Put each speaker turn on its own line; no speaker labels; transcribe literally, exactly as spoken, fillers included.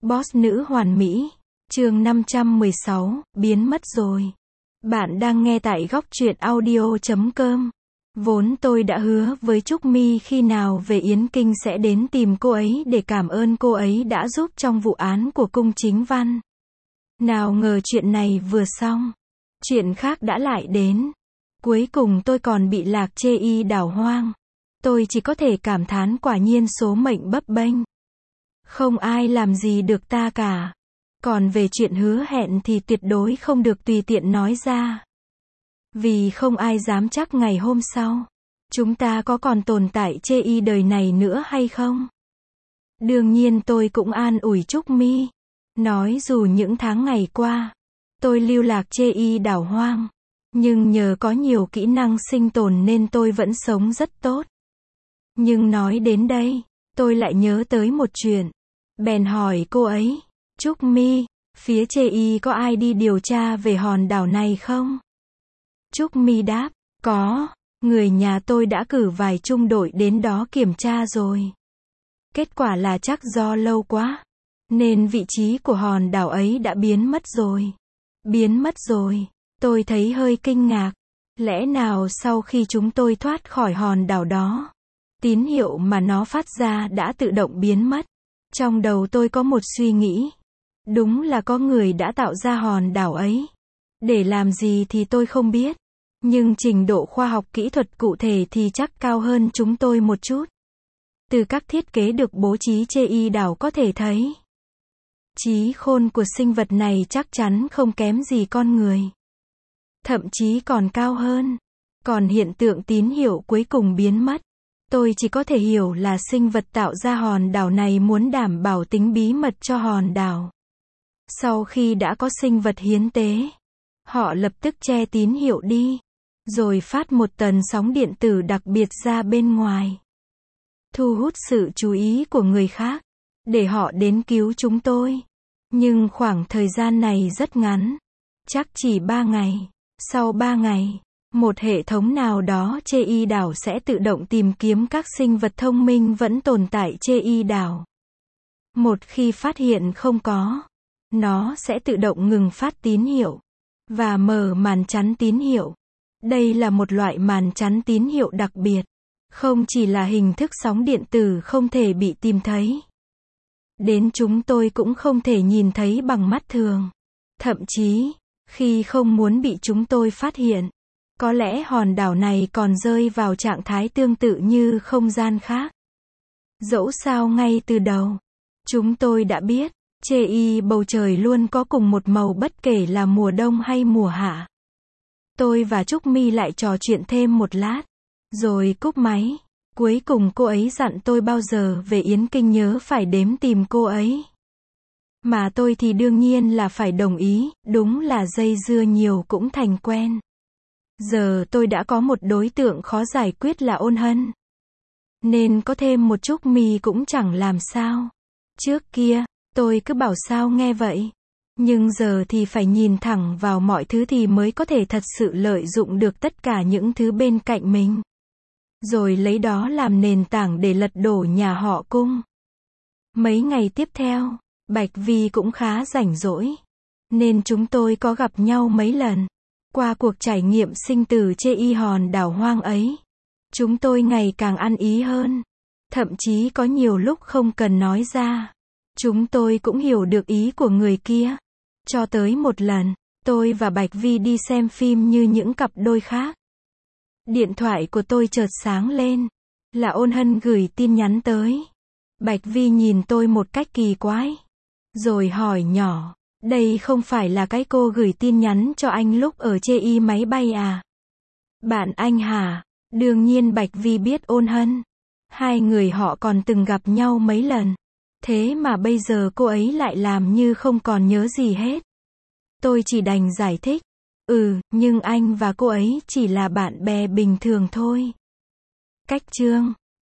Boss nữ hoàn mỹ. Chương năm trăm mười sáu, biến mất rồi. Bạn đang nghe tại góc truyện audio chấm com. Vốn tôi đã hứa với Trúc My khi nào về Yến Kinh sẽ đến tìm cô ấy để cảm ơn cô ấy đã giúp trong vụ án của cung chính văn. Nào ngờ chuyện này vừa xong, chuyện khác đã lại đến. Cuối cùng tôi còn bị lạc chê y đảo hoang. Tôi chỉ có thể cảm thán quả nhiên số mệnh bấp bênh. Không ai làm gì được ta cả. Còn về chuyện hứa hẹn thì tuyệt đối không được tùy tiện nói ra. Vì không ai dám chắc ngày hôm sau, chúng ta có còn tồn tại chê y đời này nữa hay không. Đương nhiên tôi cũng an ủi Trúc My. Nói dù những tháng ngày qua, tôi lưu lạc chê y đảo hoang. Nhưng nhờ có nhiều kỹ năng sinh tồn nên tôi vẫn sống rất tốt. Nhưng nói đến đây, tôi lại nhớ tới một chuyện. Bèn hỏi cô ấy, Trúc My, phía chê y có ai đi điều tra về hòn đảo này không? Trúc My đáp, có, người nhà tôi đã cử vài trung đội đến đó kiểm tra rồi. Kết quả là chắc do lâu quá, nên vị trí của hòn đảo ấy đã biến mất rồi. Biến mất rồi, tôi thấy hơi kinh ngạc. Lẽ nào sau khi chúng tôi thoát khỏi hòn đảo đó, tín hiệu mà nó phát ra đã tự động biến mất? Trong đầu tôi có một suy nghĩ. Đúng là có người đã tạo ra hòn đảo ấy. Để làm gì thì tôi không biết. Nhưng trình độ khoa học kỹ thuật cụ thể thì chắc cao hơn chúng tôi một chút. Từ các thiết kế được bố trí chê y đảo có thể thấy, trí khôn của sinh vật này chắc chắn không kém gì con người. Thậm chí còn cao hơn. Còn hiện tượng tín hiệu cuối cùng biến mất, tôi chỉ có thể hiểu là sinh vật tạo ra hòn đảo này muốn đảm bảo tính bí mật cho hòn đảo. Sau khi đã có sinh vật hiến tế, họ lập tức che tín hiệu đi, rồi phát một tần sóng điện tử đặc biệt ra bên ngoài, thu hút sự chú ý của người khác, để họ đến cứu chúng tôi. Nhưng khoảng thời gian này rất ngắn, chắc chỉ ba ngày. Sau ba ngày, một hệ thống nào đó chê y đảo sẽ tự động tìm kiếm các sinh vật thông minh vẫn tồn tại chê y đảo. Một khi phát hiện không có, nó sẽ tự động ngừng phát tín hiệu và mở màn chắn tín hiệu. Đây là một loại màn chắn tín hiệu đặc biệt, không chỉ là hình thức sóng điện tử không thể bị tìm thấy, đến chúng tôi cũng không thể nhìn thấy bằng mắt thường. Thậm chí, khi không muốn bị chúng tôi phát hiện, có lẽ hòn đảo này còn rơi vào trạng thái tương tự như không gian khác. Dẫu sao ngay từ đầu, chúng tôi đã biết, chê y bầu trời luôn có cùng một màu bất kể là mùa đông hay mùa hạ. Tôi và Trúc My lại trò chuyện thêm một lát, rồi cúp máy. Cuối cùng cô ấy dặn tôi bao giờ về Yến Kinh nhớ phải đếm tìm cô ấy. Mà tôi thì đương nhiên là phải đồng ý, đúng là dây dưa nhiều cũng thành quen. Giờ tôi đã có một đối tượng khó giải quyết là Ôn Hân, nên có thêm một Trúc My cũng chẳng làm sao. Trước kia, tôi cứ bảo sao nghe vậy. Nhưng giờ thì phải nhìn thẳng vào mọi thứ thì mới có thể thật sự lợi dụng được tất cả những thứ bên cạnh mình. Rồi lấy đó làm nền tảng để lật đổ nhà họ Cung. Mấy ngày tiếp theo, Bạch Vi cũng khá rảnh rỗi, nên chúng tôi có gặp nhau mấy lần. Qua cuộc trải nghiệm sinh tử chê y hòn đảo hoang ấy, chúng tôi ngày càng ăn ý hơn. Thậm chí có nhiều lúc không cần nói ra, chúng tôi cũng hiểu được ý của người kia. Cho tới một lần, tôi và Bạch Vi đi xem phim như những cặp đôi khác. Điện thoại của tôi chợt sáng lên, là Ôn Hân gửi tin nhắn tới. Bạch Vi nhìn tôi một cách kỳ quái, rồi hỏi nhỏ, đây không phải là cái cô gửi tin nhắn cho anh lúc ở chê y máy bay à? Bạn anh hả? Đương nhiên Bạch Vi biết Ôn Hân. Hai người họ còn từng gặp nhau mấy lần. Thế mà bây giờ cô ấy lại làm như không còn nhớ gì hết. Tôi chỉ đành giải thích. Ừ, nhưng anh và cô ấy chỉ là bạn bè bình thường thôi. Cách chương